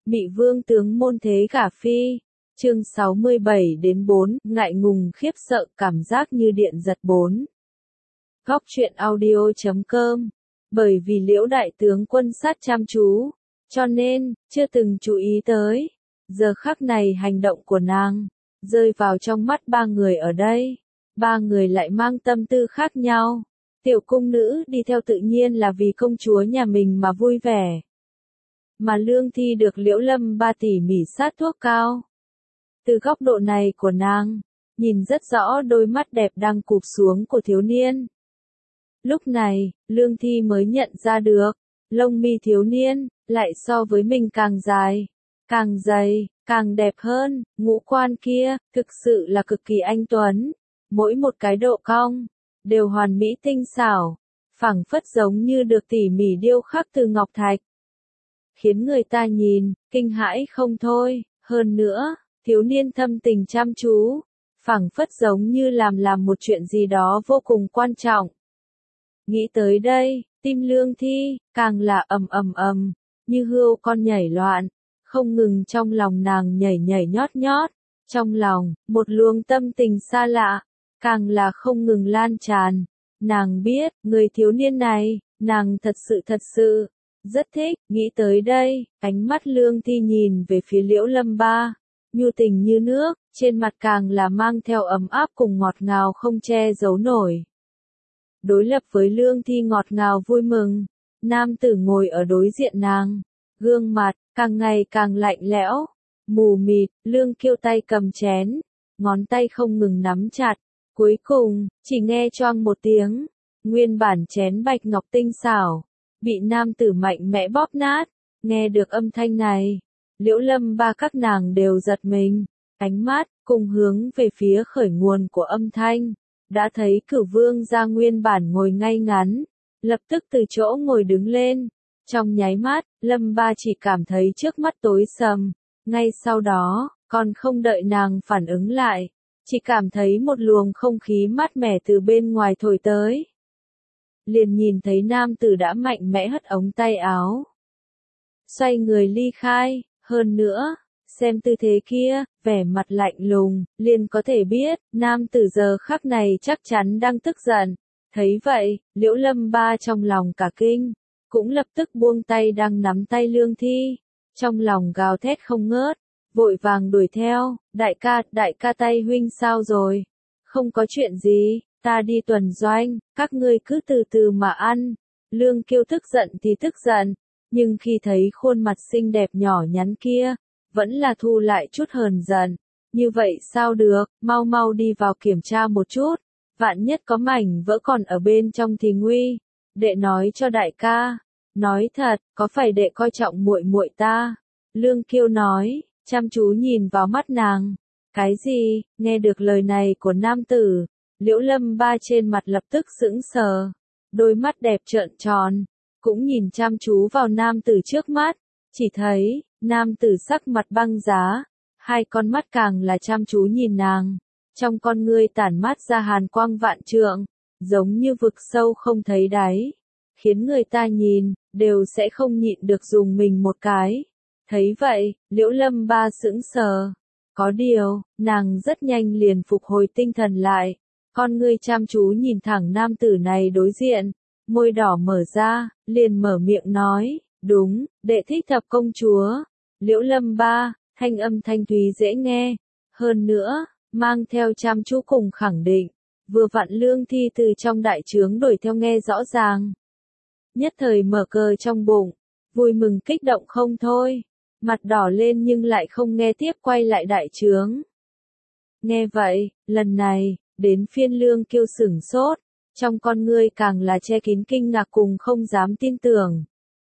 Mị vương tướng môn thế gả phi. Chương 67-4, ngại ngùng khiếp sợ cảm giác như điện giật 4. Góc truyện audio.com. Bởi vì Liễu đại tướng quân sát chăm chú, cho nên, chưa từng chú ý tới. Giờ khắc này hành động của nàng, rơi vào trong mắt ba người ở đây. Ba người lại mang tâm tư khác nhau. Tiểu cung nữ đi theo tự nhiên là vì công chúa nhà mình mà vui vẻ. Mà Lương Thi được Liễu Lâm Ba tỉ mỉ sát thuốc cao. Từ góc độ này của nàng, nhìn rất rõ đôi mắt đẹp đang cụp xuống của thiếu niên. Lúc này, Lương Thi mới nhận ra được, lông mi thiếu niên, lại so với mình càng dài, càng dày, càng đẹp hơn, ngũ quan kia, thực sự là cực kỳ anh tuấn. Mỗi một cái độ cong, đều hoàn mỹ tinh xảo, phảng phất giống như được tỉ mỉ điêu khắc từ ngọc thạch. Khiến người ta nhìn, kinh hãi không thôi, hơn nữa, thiếu niên thâm tình chăm chú, phảng phất giống như làm một chuyện gì đó vô cùng quan trọng. Nghĩ tới đây, tim Lương Thi, càng là ầm, như hươu con nhảy loạn, không ngừng trong lòng nàng nhảy nhót. Trong lòng, một luồng tâm tình xa lạ, càng là không ngừng lan tràn. Nàng biết, người thiếu niên này, nàng thật sự, rất thích. Nghĩ tới đây, ánh mắt Lương Thi nhìn về phía Liễu Lâm Ba, nhu tình như nước, trên mặt càng là mang theo ấm áp cùng ngọt ngào không che giấu nổi. Đối lập với Lương Thi ngọt ngào vui mừng, nam tử ngồi ở đối diện nàng, gương mặt, càng ngày càng lạnh lẽo, mù mịt. Lương Kiêu tay cầm chén, ngón tay không ngừng nắm chặt, cuối cùng, chỉ nghe choang một tiếng, nguyên bản chén bạch ngọc tinh xảo, bị nam tử mạnh mẽ bóp nát. Nghe được âm thanh này, Liễu Lâm Ba các nàng đều giật mình, ánh mắt, cùng hướng về phía khởi nguồn của âm thanh. Đã thấy Cửu Vương gia nguyên bản ngồi ngay ngắn, lập tức từ chỗ ngồi đứng lên. Trong nháy mắt, Lâm Ba chỉ cảm thấy trước mắt tối sầm, ngay sau đó, còn không đợi nàng phản ứng lại, chỉ cảm thấy một luồng không khí mát mẻ từ bên ngoài thổi tới. Liền nhìn thấy nam tử đã mạnh mẽ hất ống tay áo, xoay người ly khai, hơn nữa, xem tư thế kia, vẻ mặt lạnh lùng, liền có thể biết, nam tử giờ khắc này chắc chắn đang tức giận. Thấy vậy, Liễu Lâm Ba trong lòng cả kinh, cũng lập tức buông tay đang nắm tay Lương Thi, trong lòng gào thét không ngớt, vội vàng đuổi theo. Đại ca tay huynh sao rồi? Không có chuyện gì, ta đi tuần doanh, các ngươi cứ từ từ mà ăn. Lương Kiêu tức giận thì tức giận, nhưng khi thấy khuôn mặt xinh đẹp nhỏ nhắn kia, vẫn là thu lại chút hờn giận. Như vậy sao được, mau đi vào kiểm tra một chút, vạn nhất có mảnh vỡ còn ở bên trong thì nguy. Đệ nói cho đại ca, nói thật, có phải đệ coi trọng muội muội ta? Lương Kiêu nói, chăm chú nhìn vào mắt nàng. Cái gì? Nghe được lời này của nam tử, Liễu Lâm Ba trên mặt lập tức sững sờ, đôi mắt đẹp trợn tròn, cũng nhìn chăm chú vào nam tử trước mắt, chỉ thấy, nam tử sắc mặt băng giá, hai con mắt càng là chăm chú nhìn nàng, trong con ngươi tản mát ra hàn quang vạn trượng, giống như vực sâu không thấy đáy, khiến người ta nhìn, đều sẽ không nhịn được dùng mình một cái. Thấy vậy, Liễu Lâm Ba sững sờ, có điều, nàng rất nhanh liền phục hồi tinh thần lại, con ngươi chăm chú nhìn thẳng nam tử này đối diện, môi đỏ mở ra, liền mở miệng nói, đúng, đệ thích thập công chúa. Liễu Lâm Ba, thanh âm thanh thúy dễ nghe, hơn nữa, mang theo chăm chú cùng khẳng định, vừa vặn Lương Thi từ trong đại trướng đuổi theo nghe rõ ràng. Nhất thời mở cờ trong bụng, vui mừng kích động không thôi, mặt đỏ lên nhưng lại không nghe tiếp quay lại đại trướng. Nghe vậy, lần này, đến phiên Lương Kiêu sửng sốt, trong con ngươi càng là che kín kinh ngạc cùng không dám tin tưởng.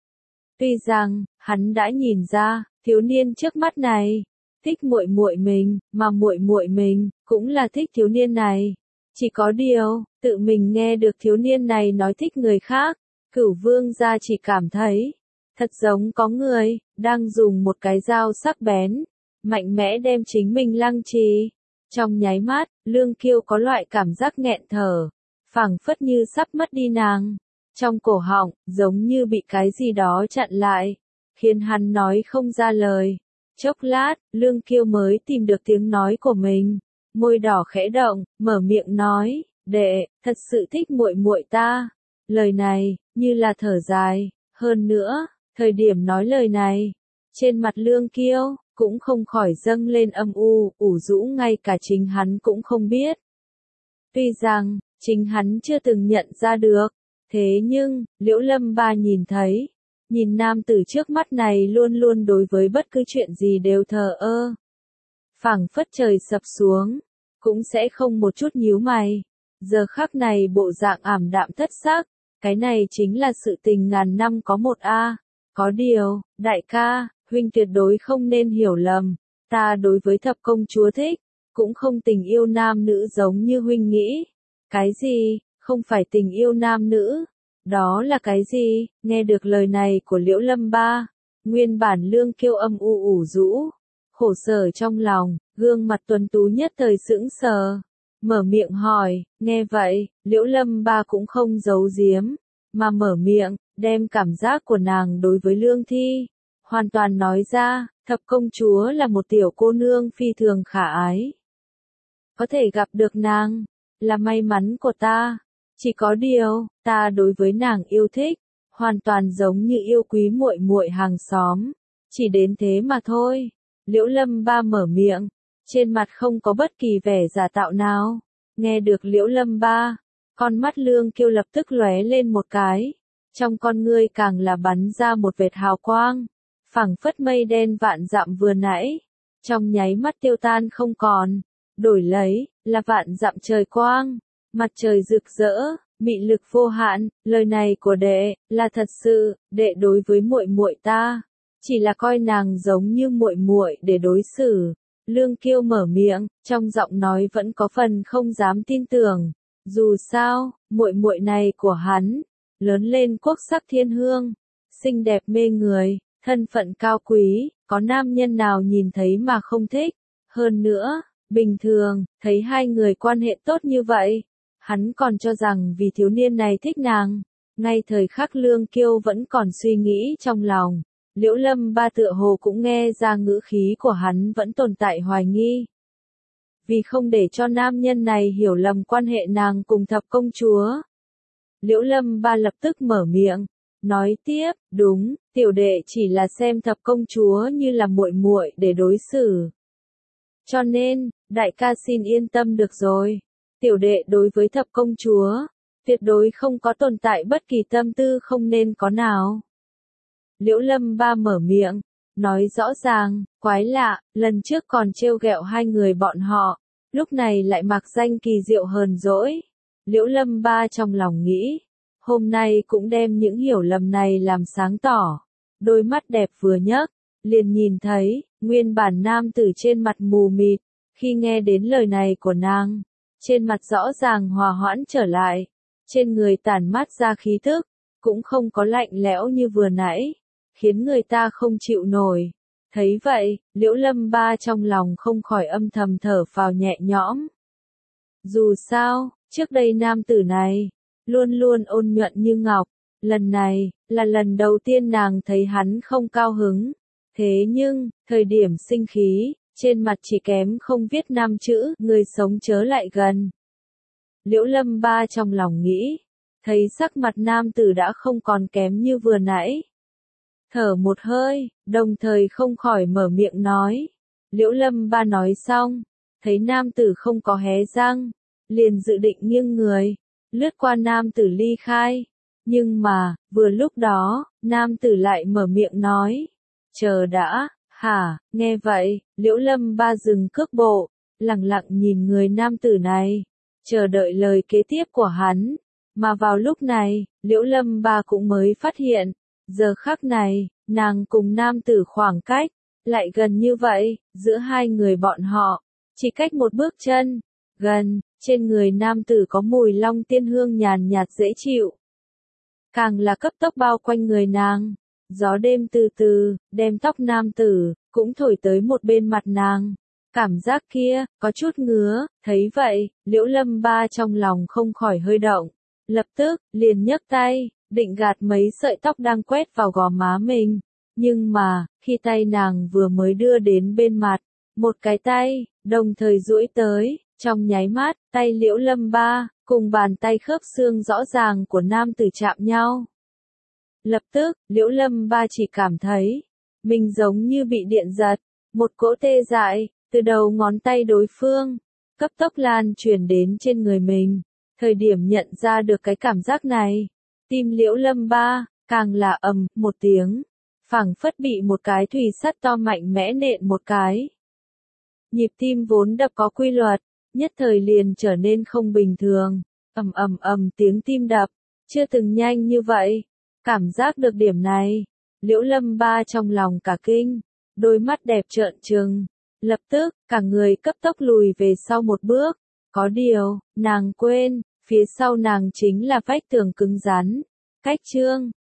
Tuy rằng, hắn đã nhìn ra, thiếu niên trước mắt này, thích muội muội mình, mà muội muội mình, cũng là thích thiếu niên này. Chỉ có điều, tự mình nghe được thiếu niên này nói thích người khác, Cửu Vương gia chỉ cảm thấy, thật giống có người, đang dùng một cái dao sắc bén, mạnh mẽ đem chính mình lăng trì. Trong nháy mắt, Lương Kiêu có loại cảm giác nghẹn thở, phảng phất như sắp mất đi nàng. Trong cổ họng, giống như bị cái gì đó chặn lại, khiến hắn nói không ra lời. Chốc lát, Lương Kiêu mới tìm được tiếng nói của mình, môi đỏ khẽ động, mở miệng nói, đệ, thật sự thích muội muội ta. Lời này, như là thở dài, hơn nữa, thời điểm nói lời này, trên mặt Lương Kiêu, cũng không khỏi dâng lên âm u, ủ rũ ngay cả chính hắn cũng không biết. Tuy rằng, chính hắn chưa từng nhận ra được, thế nhưng, Liễu Lâm Ba nhìn thấy, nhìn nam tử trước mắt này luôn luôn đối với bất cứ chuyện gì đều thờ ơ. Phảng phất trời sập xuống, cũng sẽ không một chút nhíu mày. Giờ khắc này bộ dạng ảm đạm thất sắc, cái này chính là sự tình ngàn năm có một a. Có điều, đại ca, huynh tuyệt đối không nên hiểu lầm, ta đối với thập công chúa thích, cũng không tình yêu nam nữ giống như huynh nghĩ. Cái gì, không phải tình yêu nam nữ? Đó là cái gì? Nghe được lời này của Liễu Lâm Ba, nguyên bản Lương Kiêu âm u ủ rũ, khổ sở trong lòng, gương mặt tuấn tú nhất thời sững sờ, mở miệng hỏi, nghe vậy, Liễu Lâm Ba cũng không giấu giếm, mà mở miệng, đem cảm giác của nàng đối với Lương Thi, hoàn toàn nói ra, thập công chúa là một tiểu cô nương phi thường khả ái. Có thể gặp được nàng, là may mắn của ta. Chỉ có điều, ta đối với nàng yêu thích, hoàn toàn giống như yêu quý muội muội hàng xóm, chỉ đến thế mà thôi. Liễu Lâm Ba mở miệng, trên mặt không có bất kỳ vẻ giả tạo nào. Nghe được Liễu Lâm Ba, con mắt Lương Kiêu lập tức lóe lên một cái, trong con ngươi càng là bắn ra một vệt hào quang, phảng phất mây đen vạn dặm vừa nãy, trong nháy mắt tiêu tan không còn, đổi lấy là vạn dặm trời quang. Mặt trời rực rỡ, mị lực vô hạn, lời này của đệ là thật sự, đệ đối với muội muội ta, chỉ là coi nàng giống như muội muội để đối xử. Lương Kiêu mở miệng, trong giọng nói vẫn có phần không dám tin tưởng, dù sao, muội muội này của hắn, lớn lên quốc sắc thiên hương, xinh đẹp mê người, thân phận cao quý, có nam nhân nào nhìn thấy mà không thích, hơn nữa, bình thường, thấy hai người quan hệ tốt như vậy. Hắn còn cho rằng vì thiếu niên này thích nàng, ngay thời khắc Lương Kiêu vẫn còn suy nghĩ trong lòng, Liễu Lâm Ba tựa hồ cũng nghe ra ngữ khí của hắn vẫn tồn tại hoài nghi. Vì không để cho nam nhân này hiểu lầm quan hệ nàng cùng thập công chúa. Liễu Lâm Ba lập tức mở miệng, nói tiếp, đúng, tiểu đệ chỉ là xem thập công chúa như là muội muội để đối xử. Cho nên, đại ca xin yên tâm được rồi. Tiểu đệ đối với thập công chúa, tuyệt đối không có tồn tại bất kỳ tâm tư không nên có nào. Liễu Lâm Ba mở miệng, nói rõ ràng, quái lạ, lần trước còn trêu ghẹo hai người bọn họ, lúc này lại mặc danh kỳ diệu hờn dỗi. Liễu Lâm Ba trong lòng nghĩ, hôm nay cũng đem những hiểu lầm này làm sáng tỏ. Đôi mắt đẹp vừa nhấc, liền nhìn thấy, nguyên bản nam tử trên mặt mù mịt, khi nghe đến lời này của nàng. Trên mặt rõ ràng hòa hoãn trở lại, trên người tản mát ra khí thức, cũng không có lạnh lẽo như vừa nãy, khiến người ta không chịu nổi. Thấy vậy, Liễu Lâm Ba trong lòng không khỏi âm thầm thở phào nhẹ nhõm. Dù sao, trước đây nam tử này, luôn luôn ôn nhuận như ngọc, lần này, là lần đầu tiên nàng thấy hắn không cao hứng. Thế nhưng, thời điểm sinh khí, trên mặt chỉ kém không viết 5 chữ, người sống chớ lại gần. Liễu Lâm Ba trong lòng nghĩ, thấy sắc mặt nam tử đã không còn kém như vừa nãy. Thở một hơi, đồng thời không khỏi mở miệng nói. Liễu Lâm Ba nói xong, thấy nam tử không có hé răng, liền dự định nghiêng người, lướt qua nam tử ly khai. Nhưng mà, vừa lúc đó, nam tử lại mở miệng nói, chờ đã. Hả, nghe vậy, Liễu Lâm Ba dừng cước bộ, lặng lặng nhìn người nam tử này, chờ đợi lời kế tiếp của hắn. Mà vào lúc này, Liễu Lâm Ba cũng mới phát hiện, giờ khắc này, nàng cùng nam tử khoảng cách, lại gần như vậy, giữa hai người bọn họ, chỉ cách một bước chân, gần, trên người nam tử có mùi long tiên hương nhàn nhạt dễ chịu. Càng là cấp tốc bao quanh người nàng. Gió đêm từ từ, đem tóc nam tử, cũng thổi tới một bên mặt nàng. Cảm giác kia, có chút ngứa, thấy vậy, Liễu Lâm Ba trong lòng không khỏi hơi động. Lập tức, liền nhấc tay, định gạt mấy sợi tóc đang quét vào gò má mình. Nhưng mà, khi tay nàng vừa mới đưa đến bên mặt, một cái tay, đồng thời duỗi tới, trong nháy mắt, tay Liễu Lâm Ba, cùng bàn tay khớp xương rõ ràng của nam tử chạm nhau. Lập tức, Liễu Lâm Ba chỉ cảm thấy, mình giống như bị điện giật, một cỗ tê dại, từ đầu ngón tay đối phương, cấp tốc lan truyền đến trên người mình. Thời điểm nhận ra được cái cảm giác này, tim Liễu Lâm Ba, càng là ầm, một tiếng, phảng phất bị một cái thùy sắt to mạnh mẽ nện một cái. Nhịp tim vốn đập có quy luật, nhất thời liền trở nên không bình thường, ầm ầm ầm tiếng tim đập, chưa từng nhanh như vậy. Cảm giác được điểm này, Liễu Lâm Ba trong lòng cả kinh, đôi mắt đẹp trợn trừng, lập tức, cả người cấp tốc lùi về sau một bước. Có điều, nàng quên, phía sau nàng chính là vách tường cứng rắn, cách Trương